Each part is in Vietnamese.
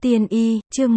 Tiên y, chương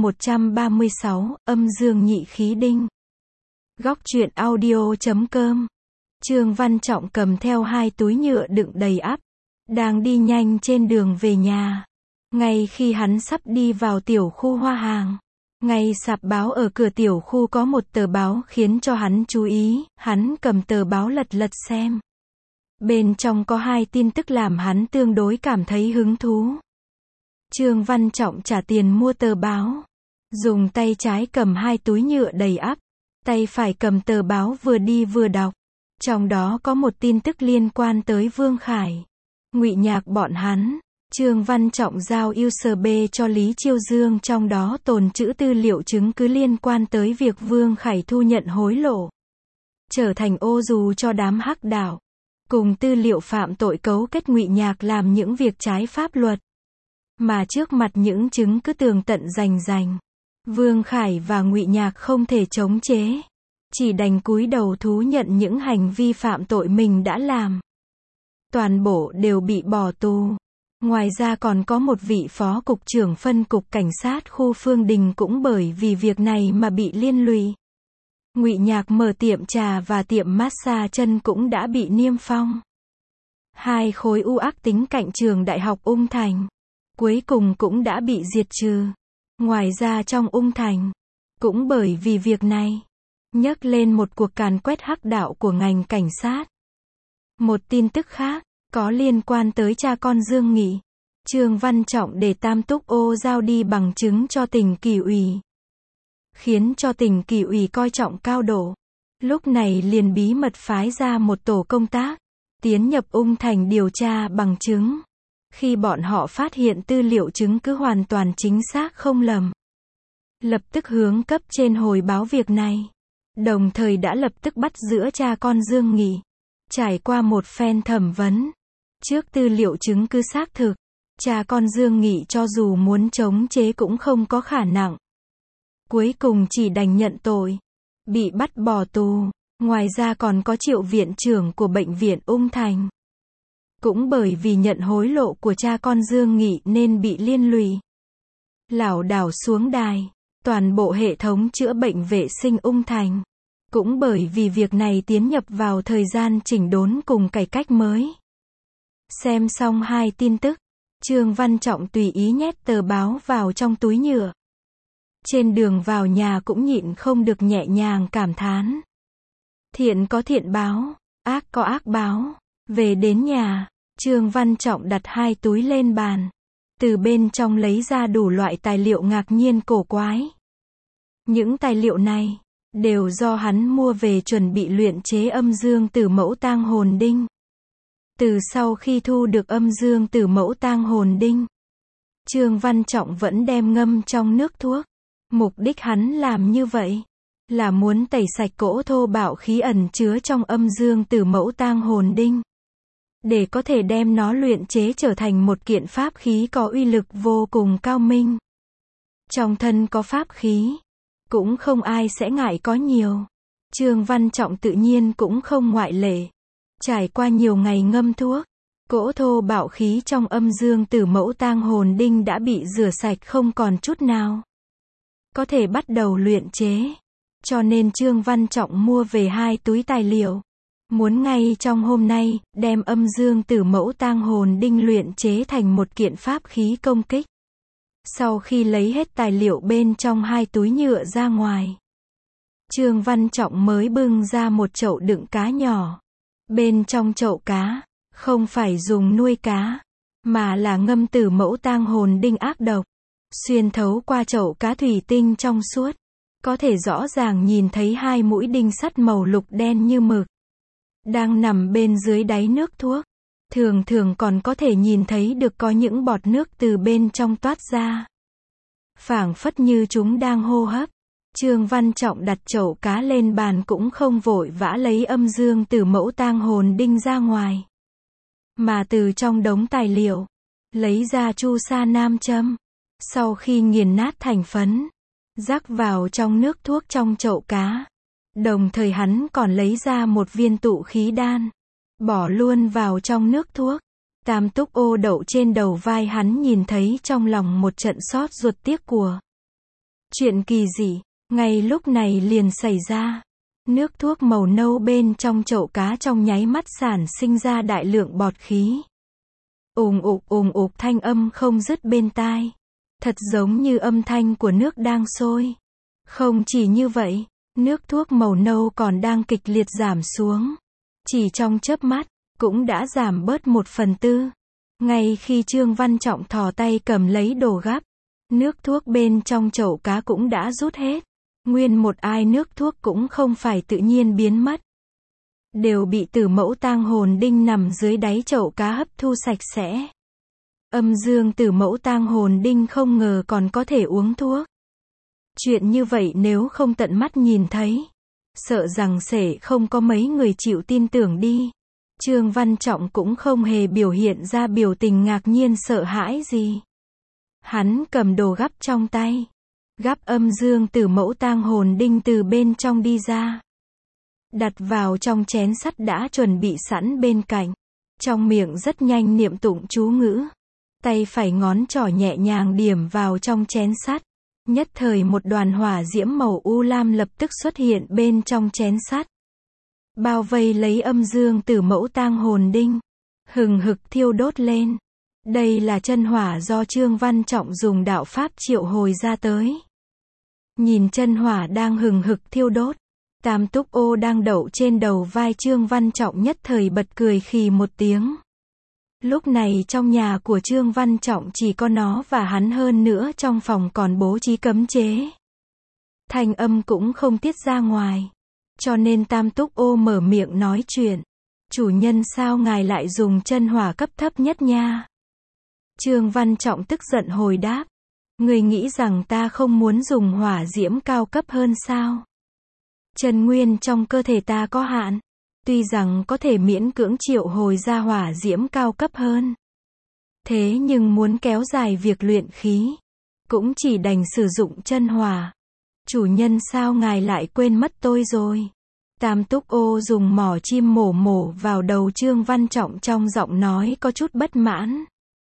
136, âm dương nhị khí đinh. Góc truyện audio.com. Trương Văn Trọng cầm theo hai túi nhựa đựng đầy ắp, đang đi nhanh trên đường về nhà. Ngay khi hắn sắp đi vào tiểu khu hoa hàng, ngay sạp báo ở cửa tiểu khu có một tờ báo khiến cho hắn chú ý, hắn cầm tờ báo lật xem. Bên trong có hai tin tức làm hắn tương đối cảm thấy hứng thú. Trương Văn Trọng trả tiền mua tờ báo, dùng tay trái cầm hai túi nhựa đầy ắp, tay phải cầm tờ báo vừa đi vừa đọc. Trong đó có một tin tức liên quan tới Vương Khải, Ngụy Nhạc bọn hắn. Trương Văn Trọng giao USB cho Lý Chiêu Dương, trong đó tồn trữ tư liệu chứng cứ liên quan tới việc Vương Khải thu nhận hối lộ, trở thành ô dù cho đám hắc đạo, cùng tư liệu phạm tội cấu kết Ngụy Nhạc làm những việc trái pháp luật. Mà trước mặt những chứng cứ tường tận rành, Vương Khải và Ngụy Nhạc không thể chống chế, chỉ đành cúi đầu thú nhận những hành vi phạm tội mình đã làm. Toàn bộ đều bị bỏ tù. Ngoài ra còn có một vị phó cục trưởng phân cục cảnh sát khu Phương Đình cũng bởi vì việc này mà bị liên lụy. Ngụy Nhạc mở tiệm trà và tiệm massage chân cũng đã bị niêm phong. Hai khối u ác tính cạnh trường Đại học Ung Thành cuối cùng cũng đã bị diệt trừ. Ngoài ra trong Ung Thành, cũng bởi vì việc này, nhấc lên một cuộc càn quét hắc đạo của ngành cảnh sát. Một tin tức khác, có liên quan tới cha con Dương Nghị. Trương Văn Trọng để Tam Túc Ô giao đi bằng chứng cho tỉnh Kỷ ủy, khiến cho tỉnh Kỷ ủy coi trọng cao độ. Lúc này liền bí mật phái ra một tổ công tác, tiến nhập Ung Thành điều tra bằng chứng. Khi bọn họ phát hiện tư liệu chứng cứ hoàn toàn chính xác không lầm, lập tức hướng cấp trên hồi báo việc này, đồng thời đã lập tức bắt giữ cha con Dương Nghị. Trải qua một phen thẩm vấn, trước tư liệu chứng cứ xác thực, cha con Dương Nghị cho dù muốn chống chế cũng không có khả năng. Cuối cùng chỉ đành nhận tội, bị bắt bỏ tù. Ngoài ra còn có Triệu viện trưởng của bệnh viện Ung Thành, cũng bởi vì nhận hối lộ của cha con Dương Nghị nên bị liên lụy, lảo đảo xuống đài. Toàn bộ hệ thống chữa bệnh vệ sinh Ung Thành, cũng bởi vì việc này tiến nhập vào thời gian chỉnh đốn cùng cải cách mới. Xem xong hai tin tức, Trương Văn Trọng tùy ý nhét tờ báo vào trong túi nhựa. Trên đường vào nhà cũng nhịn không được nhẹ nhàng cảm thán. Thiện có thiện báo, ác có ác báo. Về đến nhà, Trương Văn Trọng đặt hai túi lên bàn, từ bên trong lấy ra đủ loại tài liệu ngạc nhiên cổ quái. Những tài liệu này đều do hắn mua về chuẩn bị luyện chế âm dương tử mẫu tang hồn đinh. Từ sau khi thu được âm dương tử mẫu tang hồn đinh, Trương Văn Trọng vẫn đem ngâm trong nước thuốc. Mục đích hắn làm như vậy là muốn tẩy sạch cỗ thô bạo khí ẩn chứa trong âm dương tử mẫu tang hồn đinh, để có thể đem nó luyện chế trở thành một kiện pháp khí có uy lực vô cùng cao minh. Trong thân có pháp khí, cũng không ai sẽ ngại có nhiều. Trương Văn Trọng tự nhiên cũng không ngoại lệ. Trải qua nhiều ngày ngâm thuốc, cỗ thô bạo khí trong âm dương tử mẫu tang hồn đinh đã bị rửa sạch không còn chút nào, có thể bắt đầu luyện chế. Cho nên Trương Văn Trọng mua về hai túi tài liệu, muốn ngay trong hôm nay đem âm dương tử mẫu tang hồn đinh luyện chế thành một kiện pháp khí công kích. Sau khi lấy hết tài liệu bên trong hai túi nhựa ra ngoài, Trương Văn Trọng mới bưng ra một chậu đựng cá nhỏ. Bên trong chậu cá, không phải dùng nuôi cá, mà là ngâm tử mẫu tang hồn đinh ác độc. Xuyên thấu qua chậu cá thủy tinh trong suốt, có thể rõ ràng nhìn thấy hai mũi đinh sắt màu lục đen như mực, đang nằm bên dưới đáy nước thuốc. Thường thường còn có thể nhìn thấy được có những bọt nước từ bên trong toát ra, phảng phất như chúng đang hô hấp. Trương Văn Trọng đặt chậu cá lên bàn cũng không vội vã lấy âm dương tử mẫu tang hồn đinh ra ngoài, mà từ trong đống tài liệu lấy ra chu sa nam châm. Sau khi nghiền nát thành phấn, rắc vào trong nước thuốc trong chậu cá, đồng thời hắn còn lấy ra một viên tụ khí đan, bỏ luôn vào trong nước thuốc. Tam túc ô đậu trên đầu vai hắn nhìn thấy trong lòng một trận xót ruột tiếc của. Chuyện kỳ dị, ngay lúc này liền xảy ra. Nước thuốc màu nâu bên trong chậu cá trong nháy mắt sản sinh ra đại lượng bọt khí. Ùng ục thanh âm không dứt bên tai. Thật giống như âm thanh của nước đang sôi. Không chỉ như vậy, nước thuốc màu nâu còn đang kịch liệt giảm xuống. Chỉ trong chớp mắt, cũng đã giảm bớt 1/4. Ngay khi Trương Văn Trọng thò tay cầm lấy đồ gắp, nước thuốc bên trong chậu cá cũng đã rút hết. Nguyên một ai nước thuốc cũng không phải tự nhiên biến mất. Đều bị Tử Mẫu Tang Hồn Đinh nằm dưới đáy chậu cá hấp thu sạch sẽ. Âm dương Tử Mẫu Tang Hồn Đinh không ngờ còn có thể uống thuốc. Chuyện như vậy nếu không tận mắt nhìn thấy, sợ rằng sẽ không có mấy người chịu tin tưởng đi. Trương Văn Trọng cũng không hề biểu hiện ra biểu tình ngạc nhiên sợ hãi gì. Hắn cầm đồ gắp trong tay. Gắp âm dương Tử Mẫu Tang Hồn Đinh từ bên trong đi ra. Đặt vào trong chén sắt đã chuẩn bị sẵn bên cạnh. Trong miệng rất nhanh niệm tụng chú ngữ. Tay phải ngón trỏ nhẹ nhàng điểm vào trong chén sắt. Nhất thời một đoàn hỏa diễm màu u lam lập tức xuất hiện bên trong chén sắt. Bao vây lấy âm dương Tử Mẫu Tang Hồn Đinh. Hừng hực thiêu đốt lên. Đây là chân hỏa do Trương Văn Trọng dùng đạo pháp triệu hồi ra tới. Nhìn chân hỏa đang hừng hực thiêu đốt. Tam túc ô đang đậu trên đầu vai Trương Văn Trọng nhất thời bật cười khì một tiếng. Lúc này trong nhà của Trương Văn Trọng chỉ có nó và hắn, hơn nữa trong phòng còn bố trí cấm chế. Thanh âm cũng không tiết ra ngoài. Cho nên Tam túc ô mở miệng nói chuyện. Chủ nhân sao ngài lại dùng chân hỏa cấp thấp nhất nha? Trương Văn Trọng tức giận hồi đáp. Người nghĩ rằng ta không muốn dùng hỏa diễm cao cấp hơn sao? Chân nguyên trong cơ thể ta có hạn. Tuy rằng có thể miễn cưỡng triệu hồi ra hỏa diễm cao cấp hơn. Thế nhưng muốn kéo dài việc luyện khí, cũng chỉ đành sử dụng chân hỏa. Chủ nhân sao ngài lại quên mất tôi rồi? Tam túc ô dùng mỏ chim mổ vào đầu Trương Văn Trọng, trong giọng nói có chút bất mãn.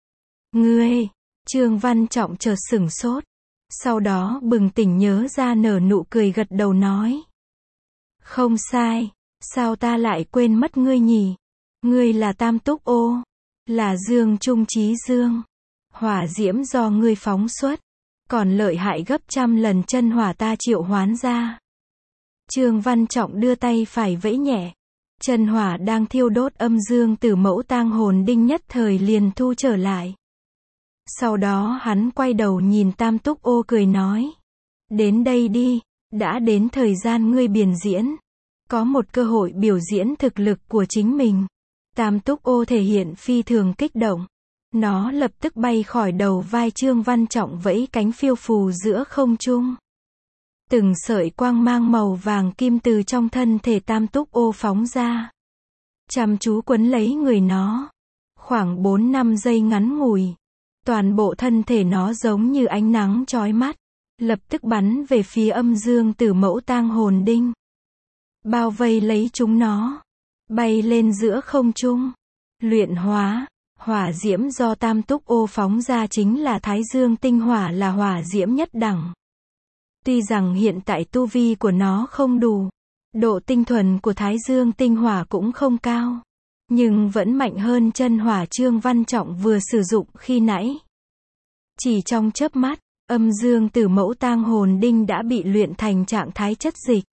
Ngươi! Trương Văn Trọng chợt sửng sốt. Sau đó bừng tỉnh nhớ ra nở nụ cười gật đầu nói. Không sai, sao ta lại quên mất ngươi nhỉ? Ngươi là Tam túc ô, là Dương Trung Chí Dương. Hỏa diễm do ngươi phóng xuất, còn lợi hại gấp trăm lần chân hỏa ta triệu hoán ra. Trương Văn Trọng đưa tay phải vẫy nhẹ. Chân hỏa đang thiêu đốt âm dương Tử Mẫu Tang Hồn Đinh nhất thời liền thu trở lại. Sau đó hắn quay đầu nhìn Tam túc ô cười nói. Đến đây đi, đã đến thời gian ngươi biểu diễn. Có một cơ hội biểu diễn thực lực của chính mình. Tam túc ô thể hiện phi thường kích động. Nó lập tức bay khỏi đầu vai Trương Văn Trọng, vẫy cánh phiêu phù giữa không trung. Từng sợi quang mang màu vàng kim từ trong thân thể Tam túc ô phóng ra. Chăm chú quấn lấy người nó. Khoảng 4-5 giây ngắn ngủi. Toàn bộ thân thể nó giống như ánh nắng chói mắt. Lập tức bắn về phía âm dương Tử Mẫu Tang Hồn Đinh. Bao vây lấy chúng nó. Bay lên giữa không trung. Luyện hóa. Hỏa diễm do Tam túc ô phóng ra chính là Thái Dương tinh hỏa, là hỏa diễm nhất đẳng. Tuy rằng hiện tại tu vi của nó không đủ, độ tinh thuần của Thái Dương tinh hỏa cũng không cao, nhưng vẫn mạnh hơn chân hỏa Trương Văn Trọng vừa sử dụng khi nãy. Chỉ trong chớp mắt, âm dương Tử Mẫu Tang Hồn Đinh đã bị luyện thành trạng thái chất dịch.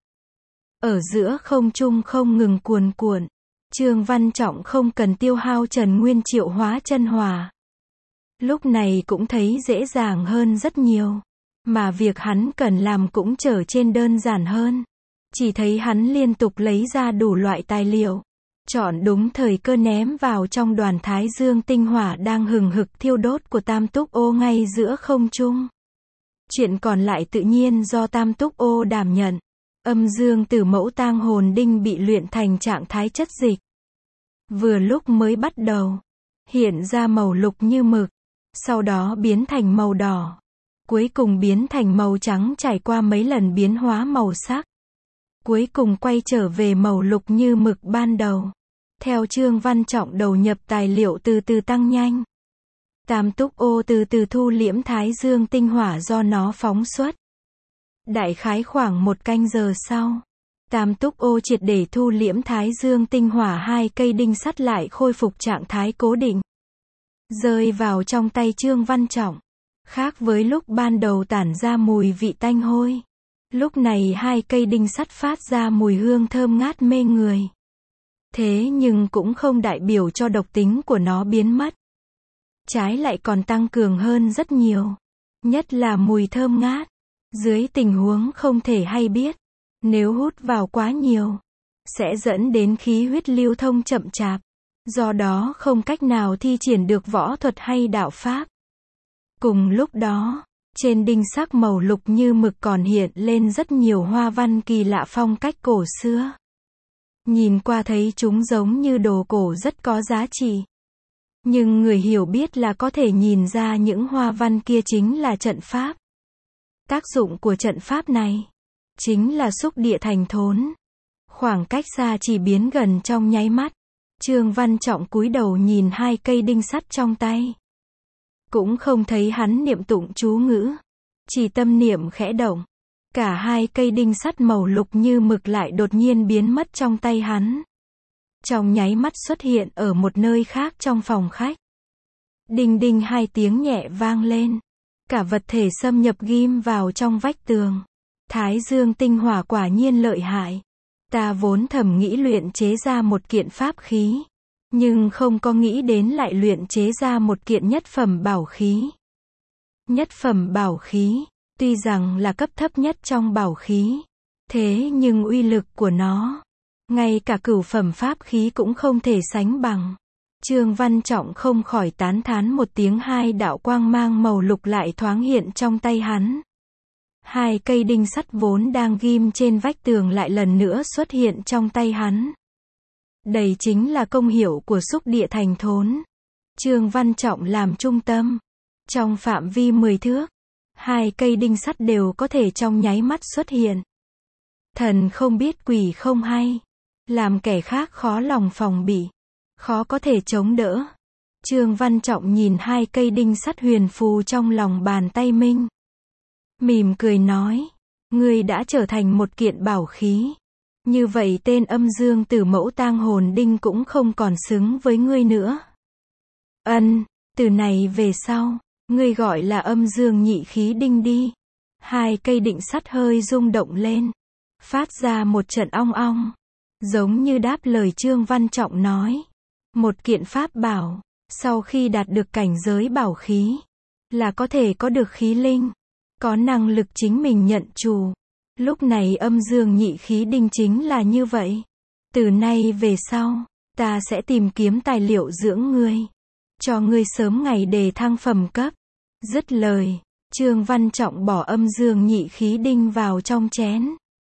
Ở giữa không trung không ngừng cuồn cuộn. Trương Văn Trọng không cần tiêu hao Trần Nguyên triệu hóa chân hỏa. Lúc này cũng thấy dễ dàng hơn rất nhiều. Mà việc hắn cần làm cũng trở trên đơn giản hơn. Chỉ thấy hắn liên tục lấy ra đủ loại tài liệu. Chọn đúng thời cơ ném vào trong đoàn Thái Dương tinh hỏa đang hừng hực thiêu đốt của Tam túc ô ngay giữa không trung. Chuyện còn lại tự nhiên do Tam túc ô đảm nhận. Âm dương Tử Mẫu Tang Hồn Đinh bị luyện thành trạng thái chất dịch. Vừa lúc mới bắt đầu, hiện ra màu lục như mực, sau đó biến thành màu đỏ, cuối cùng biến thành màu trắng, trải qua mấy lần biến hóa màu sắc, cuối cùng quay trở về màu lục như mực ban đầu. Theo Trương Văn Trọng đầu nhập tài liệu từ từ tăng nhanh. Tam túc ô từ từ thu liễm thái dương tinh hỏa do nó phóng xuất. Đại khái khoảng 1 canh giờ sau, tam túc ô triệt để thu liễm thái dương tinh hỏa, 2 cây đinh sắt lại khôi phục trạng thái cố định. Rơi vào trong tay Trương Văn Trọng. Khác với lúc ban đầu tản ra mùi vị tanh hôi. Lúc này 2 cây đinh sắt phát ra mùi hương thơm ngát mê người. Thế nhưng cũng không đại biểu cho độc tính của nó biến mất. Trái lại còn tăng cường hơn rất nhiều. Nhất là mùi thơm ngát. Dưới tình huống không thể hay biết, nếu hút vào quá nhiều, sẽ dẫn đến khí huyết lưu thông chậm chạp. Do đó không cách nào thi triển được võ thuật hay đạo pháp. Cùng lúc đó, trên đinh sắc màu lục như mực còn hiện lên rất nhiều hoa văn kỳ lạ phong cách cổ xưa. Nhìn qua thấy chúng giống như đồ cổ rất có giá trị. Nhưng người hiểu biết là có thể nhìn ra những hoa văn kia chính là trận pháp. Tác dụng của trận pháp này chính là xúc địa thành thốn. Khoảng cách xa chỉ biến gần trong nháy mắt. Trương Văn Trọng cúi đầu nhìn 2 cây đinh sắt trong tay. Cũng không thấy hắn niệm tụng chú ngữ. Chỉ tâm niệm khẽ động. Cả 2 cây đinh sắt màu lục như mực lại đột nhiên biến mất trong tay hắn. Trong nháy mắt xuất hiện ở một nơi khác trong phòng khách. Đinh đinh 2 tiếng nhẹ vang lên. Cả vật thể xâm nhập ghim vào trong vách tường. Thái dương tinh hỏa quả nhiên lợi hại. Ta vốn thầm nghĩ luyện chế ra một kiện pháp khí. Nhưng không có nghĩ đến lại luyện chế ra một kiện nhất phẩm bảo khí. Nhất phẩm bảo khí, tuy rằng là cấp thấp nhất trong bảo khí. Thế nhưng uy lực của nó, ngay cả cửu phẩm pháp khí cũng không thể sánh bằng. Trương Văn Trọng không khỏi tán thán một tiếng. 2 đạo quang mang màu lục lại thoáng hiện trong tay hắn. 2 cây đinh sắt vốn đang ghim trên vách tường lại lần nữa xuất hiện trong tay hắn. Đây chính là công hiệu của xúc địa thành thốn. Trương Văn Trọng làm trung tâm. Trong phạm vi 10 thước, 2 cây đinh sắt đều có thể trong nháy mắt xuất hiện. Thần không biết quỷ không hay. Làm kẻ khác khó lòng phòng bị. Khó có thể chống đỡ. Trương Văn Trọng nhìn 2 cây đinh sắt huyền phù trong lòng bàn tay mình. Mỉm cười nói. Ngươi đã trở thành một kiện bảo khí. Như vậy tên âm dương tử mẫu tang hồn đinh cũng không còn xứng với ngươi nữa. Từ này về sau, ngươi gọi là âm dương nhị khí đinh đi. 2 cây đinh sắt hơi rung động lên. Phát ra một trận ong ong. Giống như đáp lời Trương Văn Trọng nói. Một kiện pháp bảo, sau khi đạt được cảnh giới bảo khí, là có thể có được khí linh. Có năng lực chính mình nhận chủ. Lúc này âm dương nhị khí đinh chính là như vậy. Từ nay về sau, ta sẽ tìm kiếm tài liệu dưỡng ngươi. Cho ngươi sớm ngày đề thăng phẩm cấp. Dứt lời, Trương Văn Trọng bỏ âm dương nhị khí đinh vào trong chén.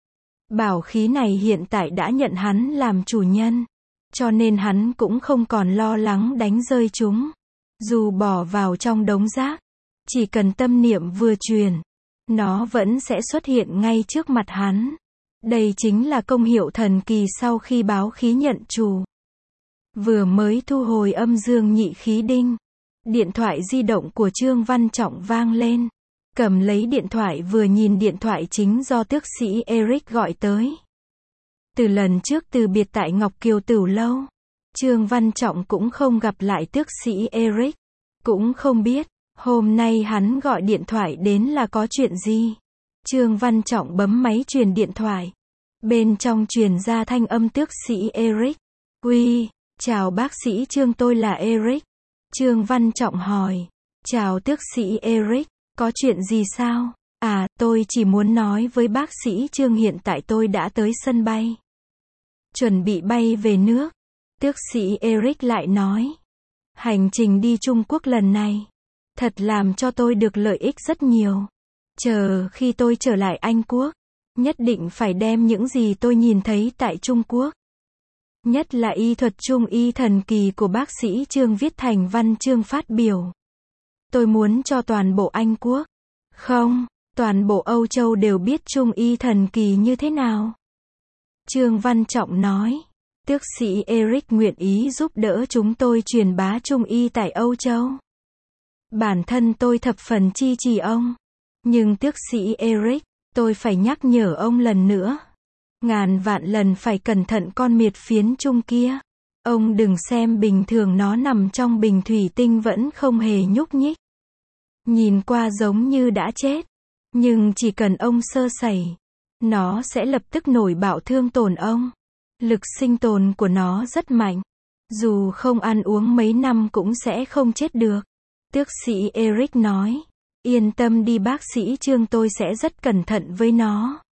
Bảo khí này hiện tại đã nhận hắn làm chủ nhân. Cho nên hắn cũng không còn lo lắng đánh rơi chúng. Dù bỏ vào trong đống rác, chỉ cần tâm niệm vừa truyền, nó vẫn sẽ xuất hiện ngay trước mặt hắn. Đây chính là công hiệu thần kỳ sau khi báo khí nhận chủ. Vừa mới thu hồi âm dương nhị khí đinh, điện thoại di động của Trương Văn Trọng vang lên. Cầm lấy điện thoại vừa nhìn điện thoại chính do tước sĩ Eric gọi tới. Từ lần trước từ biệt tại Ngọc Kiều Tửu Lâu, Trương Văn Trọng cũng không gặp lại tước sĩ Eric. Cũng không biết, hôm nay hắn gọi điện thoại đến là có chuyện gì. Trương Văn Trọng bấm máy truyền điện thoại. Bên trong truyền ra thanh âm tước sĩ Eric. Uy, chào bác sĩ Trương, tôi là Eric. Trương Văn Trọng hỏi. Chào tước sĩ Eric, có chuyện gì sao? À, tôi chỉ muốn nói với bác sĩ Trương hiện tại tôi đã tới sân bay. Chuẩn bị bay về nước. Tước sĩ Eric lại nói. Hành trình đi Trung Quốc lần này, thật làm cho tôi được lợi ích rất nhiều. Chờ khi tôi trở lại Anh Quốc, nhất định phải đem những gì tôi nhìn thấy tại Trung Quốc, nhất là y thuật trung y thần kỳ của bác sĩ Trương viết thành văn chương phát biểu. Tôi muốn cho toàn bộ Anh Quốc, không, toàn bộ Âu Châu đều biết trung y thần kỳ như thế nào. Trương Văn Trọng nói. Tước sĩ Eric nguyện ý giúp đỡ chúng tôi truyền bá Trung y tại Âu Châu. Bản thân tôi thập phần chi trì ông. Nhưng tước sĩ Eric, tôi phải nhắc nhở ông lần nữa. Ngàn vạn lần phải cẩn thận con miệt phiến Trung kia. Ông đừng xem bình thường nó nằm trong bình thủy tinh vẫn không hề nhúc nhích. Nhìn qua giống như đã chết. Nhưng chỉ cần ông sơ sẩy, nó sẽ lập tức nổi bạo thương tổn ông. Lực sinh tồn của nó rất mạnh. Dù không ăn uống mấy năm cũng sẽ không chết được. Tước sĩ Eric nói. Yên tâm đi bác sĩ Trương, tôi sẽ rất cẩn thận với nó.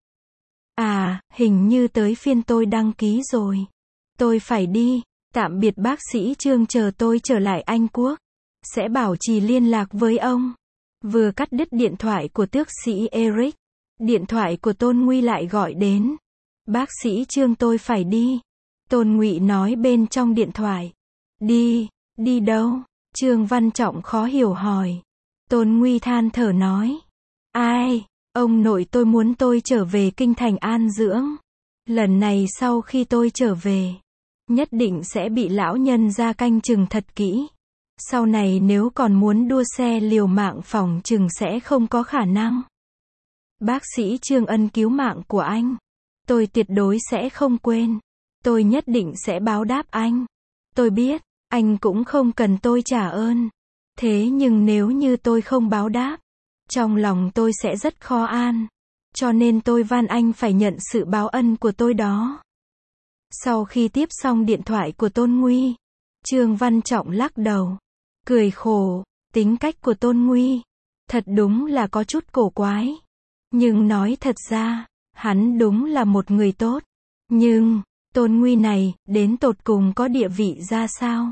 À, hình như tới phiên tôi đăng ký rồi. Tôi phải đi. Tạm biệt bác sĩ Trương, chờ tôi trở lại Anh Quốc. Sẽ bảo trì liên lạc với ông. Vừa cắt đứt điện thoại của tước sĩ Eric. Điện thoại của Tôn Nguy lại gọi đến. Bác sĩ Trương, tôi phải đi. Tôn Ngụy nói bên trong điện thoại. Đi, đi đâu? Trương Văn Trọng khó hiểu hỏi. Tôn Nguy than thở nói. Ai, ông nội tôi muốn tôi trở về kinh thành an dưỡng. Lần này sau khi tôi trở về, nhất định sẽ bị lão nhân ra canh chừng thật kỹ. Sau này nếu còn muốn đua xe liều mạng phỏng chừng sẽ không có khả năng. Bác sĩ Trương, ân cứu mạng của anh, tôi tuyệt đối sẽ không quên. Tôi nhất định sẽ báo đáp anh. Tôi biết, anh cũng không cần tôi trả ơn. Thế nhưng nếu như tôi không báo đáp, trong lòng tôi sẽ rất khó an. Cho nên tôi van anh phải nhận sự báo ân của tôi đó. Sau khi tiếp xong điện thoại của Tôn Nguy, Trương Văn Trọng lắc đầu, cười khổ. Tính cách của Tôn Nguy thật đúng là có chút cổ quái. Nhưng nói thật ra, hắn đúng là một người tốt. Nhưng, Tôn Nguy này, đến tột cùng có địa vị ra sao?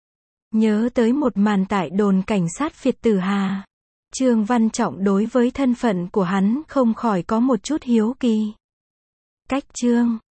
Nhớ tới một màn tại đồn cảnh sát Việt Tử Hà, Trương Văn Trọng đối với thân phận của hắn không khỏi có một chút hiếu kỳ. Cách Trương